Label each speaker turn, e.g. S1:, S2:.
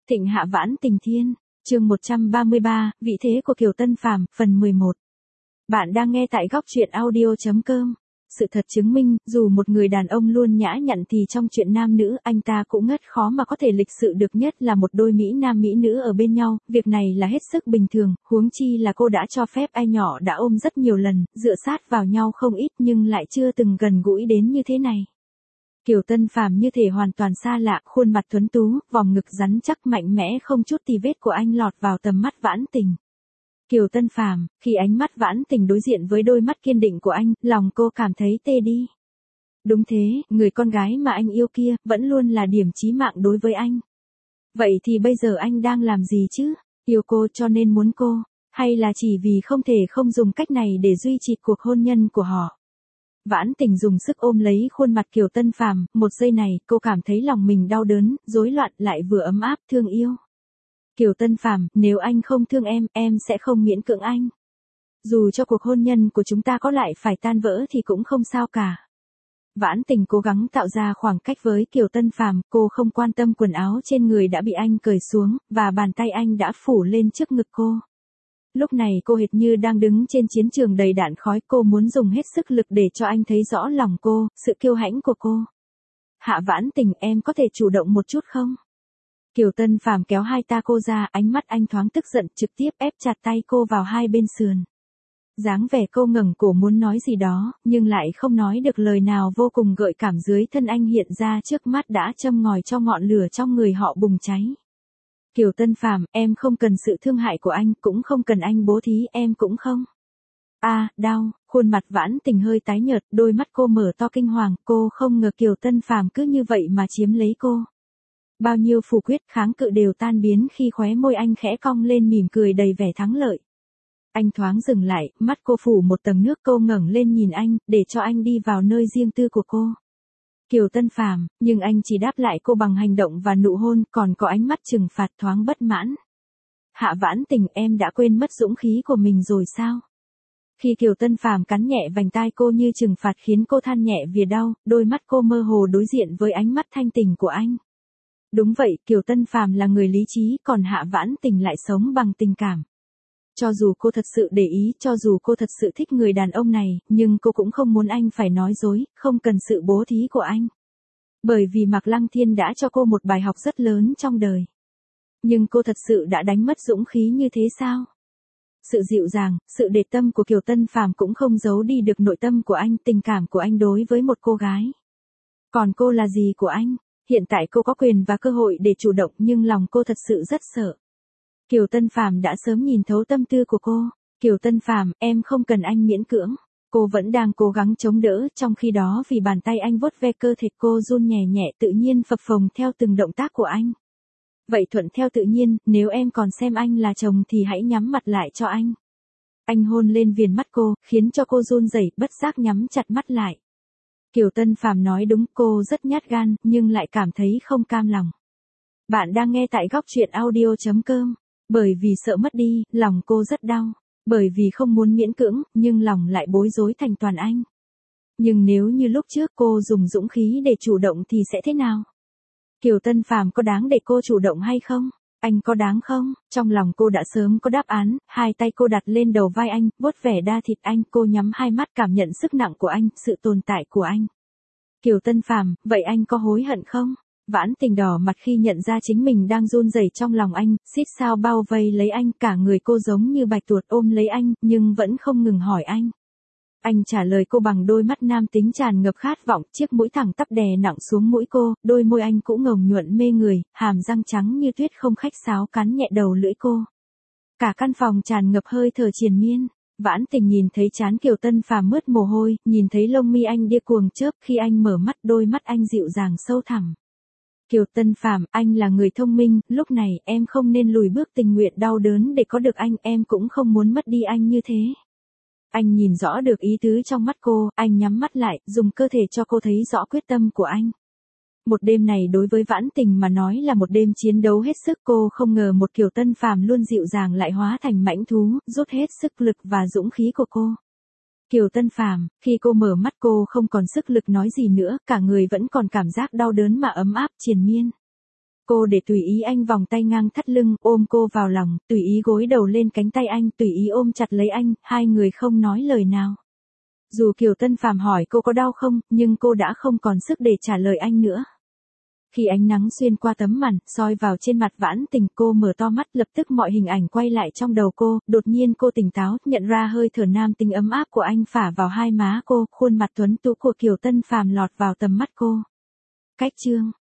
S1: Thịnh hạ vãn tình thiên, chương 133, vị thế của Kiều Tân Phàm, phần 11. Bạn đang nghe tại góc truyện audio.com. Sự thật chứng minh, dù một người đàn ông luôn nhã nhặn thì trong chuyện nam nữ anh ta cũng ngất khó mà có thể lịch sự được, nhất là một đôi mỹ nam mỹ nữ ở bên nhau, việc này là hết sức bình thường, huống chi là cô đã cho phép ai nhỏ đã ôm rất nhiều lần, dựa sát vào nhau không ít nhưng lại chưa từng gần gũi đến như thế này. Kiều Tân Phàm như thể hoàn toàn xa lạ, khuôn mặt tuấn tú, vòng ngực rắn chắc mạnh mẽ không chút tì vết của anh lọt vào tầm mắt Vãn Tình. Kiều Tân Phàm, khi ánh mắt Vãn Tình đối diện với đôi mắt kiên định của anh, lòng cô cảm thấy tê đi. Đúng thế, người con gái mà anh yêu kia, vẫn luôn là điểm chí mạng đối với anh. Vậy thì bây giờ anh đang làm gì chứ? Yêu cô cho nên muốn cô, hay là chỉ vì không thể không dùng cách này để duy trì cuộc hôn nhân của họ? Vãn Tình dùng sức ôm lấy khuôn mặt Kiều Tân Phàm, một giây này, cô cảm thấy lòng mình đau đớn, rối loạn lại vừa ấm áp, thương yêu. Kiều Tân Phàm, nếu anh không thương em sẽ không miễn cưỡng anh. Dù cho cuộc hôn nhân của chúng ta có lại phải tan vỡ thì cũng không sao cả. Vãn Tình cố gắng tạo ra khoảng cách với Kiều Tân Phàm, cô không quan tâm quần áo trên người đã bị anh cởi xuống, và bàn tay anh đã phủ lên trước ngực cô. Lúc này cô hệt như đang đứng trên chiến trường đầy đạn khói, cô muốn dùng hết sức lực để cho anh thấy rõ lòng cô, sự kiêu hãnh của cô. Hạ Vãn Tình, em có thể chủ động một chút không? Kiều Tân Phàm kéo hai ta cô ra, ánh mắt anh thoáng tức giận, trực tiếp ép chặt tay cô vào hai bên sườn. Dáng vẻ cô ngẩng cổ muốn nói gì đó, nhưng lại không nói được lời nào, vô cùng gợi cảm dưới thân anh hiện ra trước mắt đã châm ngòi cho ngọn lửa trong người họ bùng cháy. Kiều Tân Phàm, em không cần sự thương hại của anh, cũng không cần anh bố thí, em cũng không. Đau, khuôn mặt Vãn Tình hơi tái nhợt, đôi mắt cô mở to kinh hoàng, cô không ngờ Kiều Tân Phàm cứ như vậy mà chiếm lấy cô. Bao nhiêu phủ quyết kháng cự đều tan biến khi khóe môi anh khẽ cong lên mỉm cười đầy vẻ thắng lợi. Anh thoáng dừng lại, mắt cô phủ một tầng nước, cô ngẩng lên nhìn anh, để cho anh đi vào nơi riêng tư của cô. Kiều Tân Phàm, nhưng anh chỉ đáp lại cô bằng hành động và nụ hôn, còn có ánh mắt trừng phạt thoáng bất mãn. Hạ Vãn Tình, em đã quên mất dũng khí của mình rồi sao? Khi Kiều Tân Phàm cắn nhẹ vành tai cô như trừng phạt khiến cô than nhẹ vì đau, đôi mắt cô mơ hồ đối diện với ánh mắt thanh tình của anh. Đúng vậy, Kiều Tân Phàm là người lý trí, còn Hạ Vãn Tình lại sống bằng tình cảm. Cho dù cô thật sự để ý, cho dù cô thật sự thích người đàn ông này, nhưng cô cũng không muốn anh phải nói dối, không cần sự bố thí của anh. Bởi vì Mạc Lăng Thiên đã cho cô một bài học rất lớn trong đời. Nhưng cô thật sự đã đánh mất dũng khí như thế sao? Sự dịu dàng, sự để tâm của Kiều Tân Phàm cũng không giấu đi được nội tâm của anh, tình cảm của anh đối với một cô gái. Còn cô là gì của anh? Hiện tại cô có quyền và cơ hội để chủ động, nhưng lòng cô thật sự rất sợ. Kiều Tân Phàm đã sớm nhìn thấu tâm tư của cô. Kiều Tân Phàm, em không cần anh miễn cưỡng. Cô vẫn đang cố gắng chống đỡ, trong khi đó vì bàn tay anh vuốt ve cơ thể cô run nhẹ nhẹ, tự nhiên phập phồng theo từng động tác của anh. Vậy thuận theo tự nhiên, nếu em còn xem anh là chồng thì hãy nhắm mặt lại cho anh. Anh hôn lên viền mắt cô, khiến cho cô run rẩy, bất giác nhắm chặt mắt lại. Kiều Tân Phàm nói đúng, cô rất nhát gan, nhưng lại cảm thấy không cam lòng. Bạn đang nghe tại góc truyện audio.com. Bởi vì sợ mất đi, lòng cô rất đau. Bởi vì không muốn miễn cưỡng, nhưng lòng lại bối rối thành toàn anh. Nhưng nếu như lúc trước cô dùng dũng khí để chủ động thì sẽ thế nào? Kiều Tân Phàm có đáng để cô chủ động hay không? Anh có đáng không? Trong lòng cô đã sớm có đáp án, hai tay cô đặt lên đầu vai anh, vuốt vẻ da thịt anh, cô nhắm hai mắt cảm nhận sức nặng của anh, sự tồn tại của anh. Kiều Tân Phàm, vậy anh có hối hận không? Vãn Tình đỏ mặt khi nhận ra chính mình đang run rẩy trong lòng anh, xít sao bao vây lấy anh, cả người cô giống như bạch tuộc ôm lấy anh, nhưng vẫn không ngừng hỏi anh. Anh trả lời cô bằng đôi mắt nam tính tràn ngập khát vọng, chiếc mũi thẳng tắp đè nặng xuống mũi cô, đôi môi anh cũng ngồng nhuận mê người, hàm răng trắng như tuyết không khách sáo cắn nhẹ đầu lưỡi cô. Cả căn phòng tràn ngập hơi thở triền miên. Vãn Tình nhìn thấy trán Kiều Tân Phàm mướt mồ hôi, nhìn thấy lông mi anh điên cuồng chớp, khi anh mở mắt đôi mắt anh dịu dàng sâu thẳm. Kiều Tân Phàm, anh là người thông minh, lúc này em không nên lùi bước, tình nguyện đau đớn để có được anh, em cũng không muốn mất đi anh như thế. Anh nhìn rõ được ý tứ trong mắt cô, anh nhắm mắt lại, dùng cơ thể cho cô thấy rõ quyết tâm của anh. Một đêm này đối với Vãn Tình mà nói là một đêm chiến đấu hết sức, cô không ngờ một Kiều Tân Phàm luôn dịu dàng lại hóa thành mãnh thú, rút hết sức lực và dũng khí của cô. Kiều Tân Phàm, khi cô mở mắt cô không còn sức lực nói gì nữa, cả người vẫn còn cảm giác đau đớn mà ấm áp triền miên. Cô để tùy ý anh vòng tay ngang thắt lưng, ôm cô vào lòng, tùy ý gối đầu lên cánh tay anh, tùy ý ôm chặt lấy anh, hai người không nói lời nào. Dù Kiều Tân Phàm hỏi cô có đau không, nhưng cô đã không còn sức để trả lời anh nữa. Khi ánh nắng xuyên qua tấm màn, soi vào trên mặt Vãn Tình, cô mở to mắt, lập tức mọi hình ảnh quay lại trong đầu cô, đột nhiên cô tỉnh táo, nhận ra hơi thở nam tính ấm áp của anh phả vào hai má cô, khuôn mặt tuấn tú của Kiều Tân Phàm lọt vào tầm mắt cô. Cách chương